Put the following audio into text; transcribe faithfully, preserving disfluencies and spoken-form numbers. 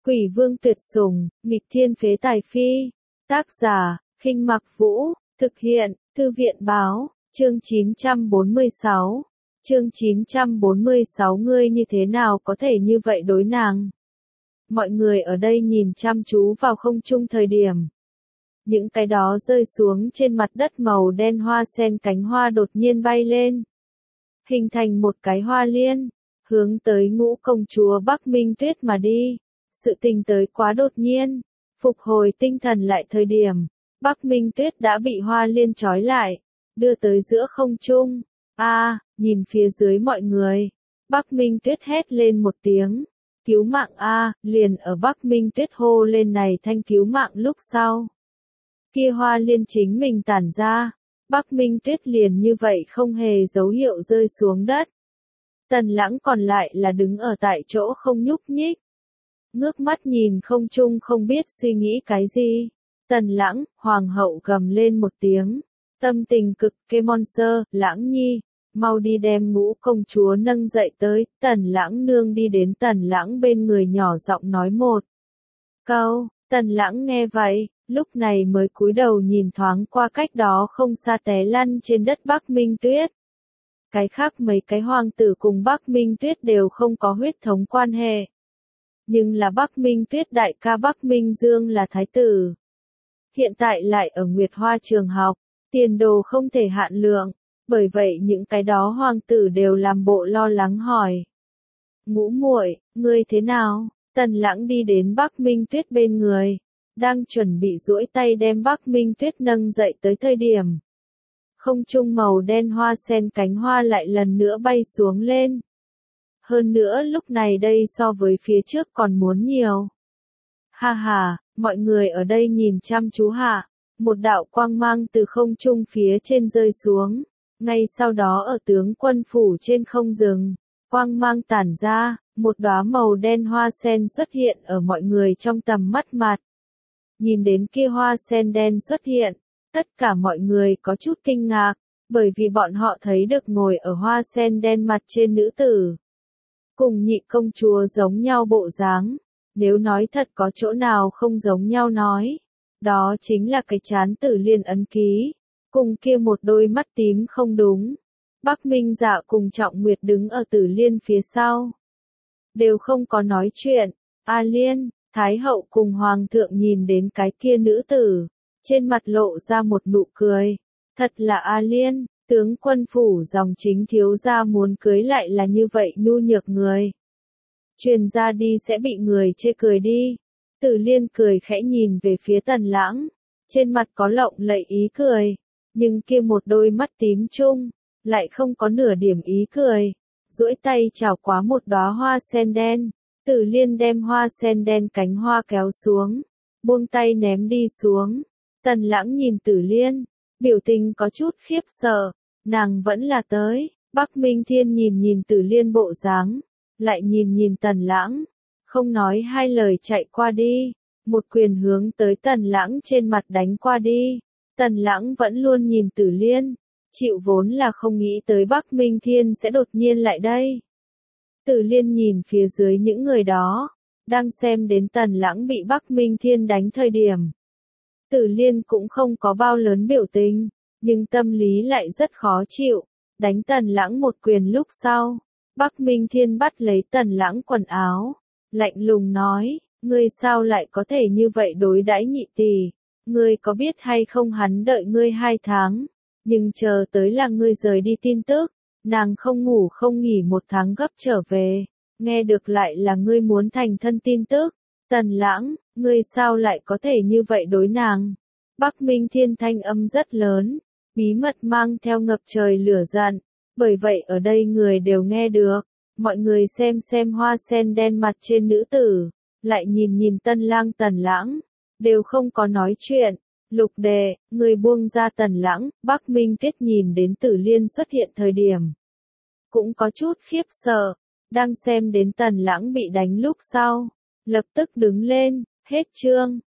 Quỷ vương tuyệt sủng, nghịch thiên phế tài phi. Tác giả, Khinh Mặc Vũ, thực hiện, Thư viện báo, chương chín trăm bốn mươi sáu. Chương chín trăm bốn mươi sáu ngươi như thế nào có thể như vậy đối nàng? Mọi người ở đây nhìn chăm chú vào không trung thời điểm. Những cái đó rơi xuống trên mặt đất màu đen hoa sen cánh hoa đột nhiên bay lên. Hình thành một cái hoa liên, hướng tới Ngũ công chúa Bắc Minh Tuyết mà đi. Sự tình tới quá đột nhiên, phục hồi tinh thần lại thời điểm, Bắc Minh Tuyết đã bị hoa liên trói lại, đưa tới giữa không trung. A, à, nhìn phía dưới mọi người, Bắc Minh Tuyết hét lên một tiếng, cứu mạng a, à, liền ở Bắc Minh Tuyết hô lên này thanh cứu mạng lúc sau. Kia hoa liên chính mình tản ra, Bắc Minh Tuyết liền như vậy không hề dấu hiệu rơi xuống đất. Tần Lãng còn lại là đứng ở tại chỗ không nhúc nhích. Ngước mắt nhìn không trung không biết suy nghĩ cái gì. Tần Lãng, hoàng hậu gầm lên một tiếng. Tâm tình cực kê monster, Lãng nhi, mau đi đem Ngũ công chúa nâng dậy tới. Tần Lãng nương đi đến Tần Lãng bên người nhỏ giọng nói một câu. Tần Lãng nghe vậy, lúc này mới cúi đầu nhìn thoáng qua cách đó không xa té lăn trên đất Bắc Minh Tuyết. Cái khác mấy cái hoàng tử cùng Bắc Minh Tuyết đều không có huyết thống quan hệ. Nhưng là Bắc Minh Tuyết đại ca Bắc Minh Dương là thái tử. Hiện tại lại ở Nguyệt Hoa trường học, tiền đồ không thể hạn lượng, bởi vậy những cái đó hoàng tử đều làm bộ lo lắng hỏi. Ngũ muội, ngươi thế nào? Tần Lãng đi đến Bắc Minh Tuyết bên người, đang chuẩn bị duỗi tay đem Bắc Minh Tuyết nâng dậy tới thời điểm. Không trung màu đen hoa sen cánh hoa lại lần nữa bay xuống lên. Hơn nữa lúc này đây so với phía trước còn muốn nhiều. Ha ha, mọi người ở đây nhìn chăm chú hạ, một đạo quang mang từ không trung phía trên rơi xuống, ngay sau đó ở tướng quân phủ trên không dừng, quang mang tản ra, một đóa màu đen hoa sen xuất hiện ở mọi người trong tầm mắt mặt. Nhìn đến kia hoa sen đen xuất hiện, tất cả mọi người có chút kinh ngạc, bởi vì bọn họ thấy được ngồi ở hoa sen đen mặt trên nữ tử. Cùng nhị công chúa giống nhau bộ dáng, nếu nói thật có chỗ nào không giống nhau nói, đó chính là cái trán Tử Liên ấn ký, cùng kia một đôi mắt tím không đúng. Bắc Minh Dạ cùng Trọng Nguyệt đứng ở Tử Liên phía sau, đều không có nói chuyện. A Liên, Thái hậu cùng Hoàng thượng nhìn đến cái kia nữ tử, trên mặt lộ ra một nụ cười, thật là A Liên. Tướng quân phủ dòng chính thiếu gia muốn cưới lại là như vậy nhu nhược người. Truyền ra đi sẽ bị người chê cười đi. Tử Liên cười khẽ nhìn về phía Tần Lãng, trên mặt có lộng lẫy ý cười, nhưng kia một đôi mắt tím chung, lại không có nửa điểm ý cười. Duỗi tay chào quá một đóa hoa sen đen, Tử Liên đem hoa sen đen cánh hoa kéo xuống, buông tay ném đi xuống. Tần Lãng nhìn Tử Liên, biểu tình có chút khiếp sợ, nàng vẫn là tới. Bắc Minh Thiên nhìn nhìn Tử Liên bộ dáng, lại nhìn nhìn Tần Lãng, không nói hai lời chạy qua đi, một quyền hướng tới Tần Lãng trên mặt đánh qua đi. Tần Lãng vẫn luôn nhìn Tử Liên, chịu vốn là không nghĩ tới Bắc Minh Thiên sẽ đột nhiên lại đây. Tử Liên nhìn phía dưới những người đó, đang xem đến Tần Lãng bị Bắc Minh Thiên đánh thời điểm. Tử Liên cũng không có bao lớn biểu tình, nhưng tâm lý lại rất khó chịu. Đánh Tần Lãng một quyền lúc sau, Bắc Minh Thiên bắt lấy Tần Lãng quần áo, lạnh lùng nói, ngươi sao lại có thể như vậy đối đãi nhị tỷ, ngươi có biết hay không hắn đợi ngươi hai tháng, nhưng chờ tới là ngươi rời đi tin tức, nàng không ngủ không nghỉ một tháng gấp trở về, nghe được lại là ngươi muốn thành thân tin tức. Tần Lãng, ngươi sao lại có thể như vậy đối nàng? Bắc Minh Thiên thanh âm rất lớn, bí mật mang theo ngập trời lửa giận, bởi vậy ở đây người đều nghe được. Mọi người xem xem hoa sen đen mặt trên nữ tử, lại nhìn nhìn Tân Lang Tần Lãng, đều không có nói chuyện. Lục đệ, người buông ra Tần Lãng. Bắc Minh Tuyết nhìn đến Tử Liên xuất hiện thời điểm, cũng có chút khiếp sợ, đang xem đến Tần Lãng bị đánh lúc sau, lập tức đứng lên. Hết chương.